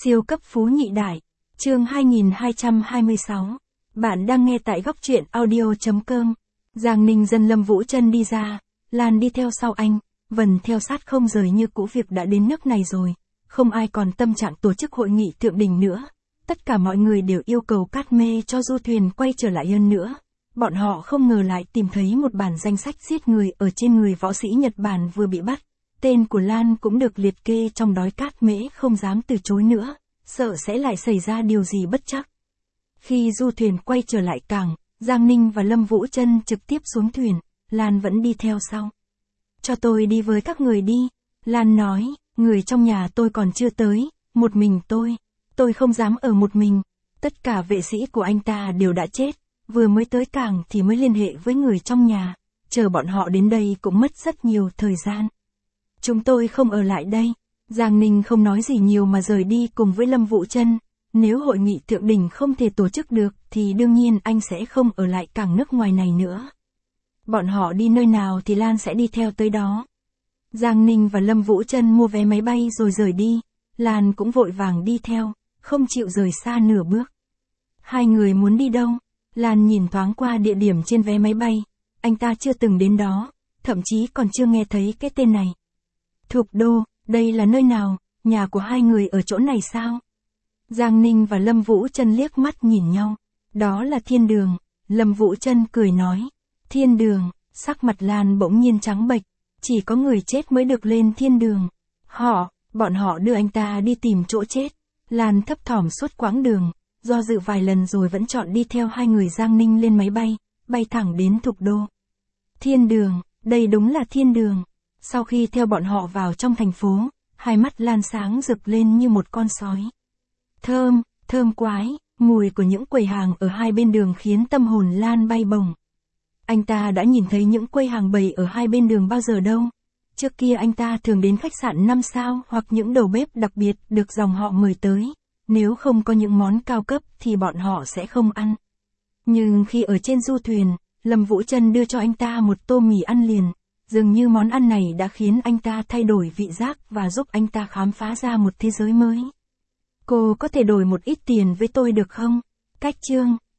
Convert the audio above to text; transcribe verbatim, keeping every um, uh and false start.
Siêu cấp phú nhị đại. Chương hai nghìn hai trăm hai mươi sáu. Bạn đang nghe tại góc truyện audio chấm com. Giang Ninh dân Lâm Vũ Trân đi ra, Lan đi theo sau anh, Vân theo sát không rời như cũ. Việc đã đến nước này rồi, không ai còn tâm trạng tổ chức hội nghị thượng đỉnh nữa. Tất cả mọi người đều yêu cầu Cát Mê cho du thuyền quay trở lại hơn nữa. Bọn họ không ngờ lại tìm thấy một bản danh sách giết người ở trên người võ sĩ Nhật Bản vừa bị bắt. Tên của Lan cũng được liệt kê trong đó. Cát Mễ không dám từ chối nữa, sợ sẽ lại xảy ra điều gì bất trắc. Khi du thuyền quay trở lại cảng, Giang Ninh và Lâm Vũ Trân trực tiếp xuống thuyền, Lan vẫn đi theo sau. Cho tôi đi với các người đi, Lan nói, người trong nhà tôi còn chưa tới, một mình tôi, tôi không dám ở một mình. Tất cả vệ sĩ của anh ta đều đã chết, vừa mới tới cảng thì mới liên hệ với người trong nhà, chờ bọn họ đến đây cũng mất rất nhiều thời gian. Chúng tôi không ở lại đây. Giang Ninh không nói gì nhiều mà rời đi cùng với Lâm Vũ Trân. Nếu hội nghị thượng đỉnh không thể tổ chức được thì đương nhiên anh sẽ không ở lại cảng nước ngoài này nữa. Bọn họ đi nơi nào thì Lan sẽ đi theo tới đó. Giang Ninh và Lâm Vũ Trân mua vé máy bay rồi rời đi. Lan cũng vội vàng đi theo, không chịu rời xa nửa bước. Hai người muốn đi đâu? Lan nhìn thoáng qua địa điểm trên vé máy bay. Anh ta chưa từng đến đó, thậm chí còn chưa nghe thấy cái tên này. Thục Đô, đây là nơi nào? Nhà của hai người ở chỗ này sao? Giang Ninh và Lâm Vũ Trân liếc mắt nhìn nhau. Đó là thiên đường. Lâm Vũ Trân cười nói. Thiên đường, sắc mặt Lan bỗng nhiên trắng bệch. Chỉ có người chết mới được lên thiên đường. Họ, bọn họ đưa anh ta đi tìm chỗ chết. Lan thấp thỏm suốt quãng đường, do dự vài lần rồi vẫn chọn đi theo hai người Giang Ninh lên máy bay, bay thẳng đến Thục Đô. Thiên đường, đây đúng là thiên đường. Sau khi theo bọn họ vào trong thành phố, hai mắt Lan sáng rực lên như một con sói. Thơm, thơm quái, mùi của những quầy hàng ở hai bên đường khiến tâm hồn Lan bay bổng. Anh ta đã nhìn thấy những quầy hàng bày ở hai bên đường bao giờ đâu. Trước kia anh ta thường đến khách sạn năm sao hoặc những đầu bếp đặc biệt được dòng họ mời tới. Nếu không có những món cao cấp thì bọn họ sẽ không ăn. Nhưng khi ở trên du thuyền, Lâm Vũ Trân đưa cho anh ta một tô mì ăn liền. Dường như món ăn này đã khiến anh ta thay đổi vị giác và giúp anh ta khám phá ra một thế giới mới. Cô có thể đổi một ít tiền với tôi được không? Cách chương,